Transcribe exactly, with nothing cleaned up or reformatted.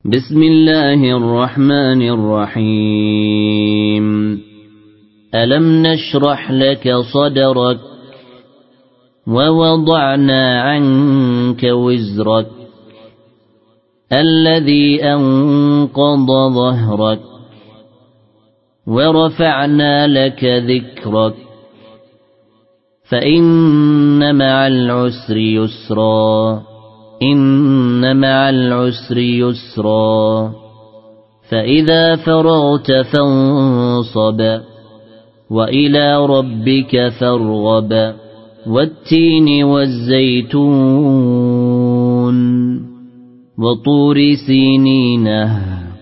بسم الله الرحمن الرحيم ألم نشرح لك صدرك ووضعنا عنك وزرك الذي أنقض ظهرك ورفعنا لك ذكرك فإن مع العسر يسرا إن مع العسر يسرا فإذا فرغت فانصب وإلى ربك فارغب والتين والزيتون وطور سينين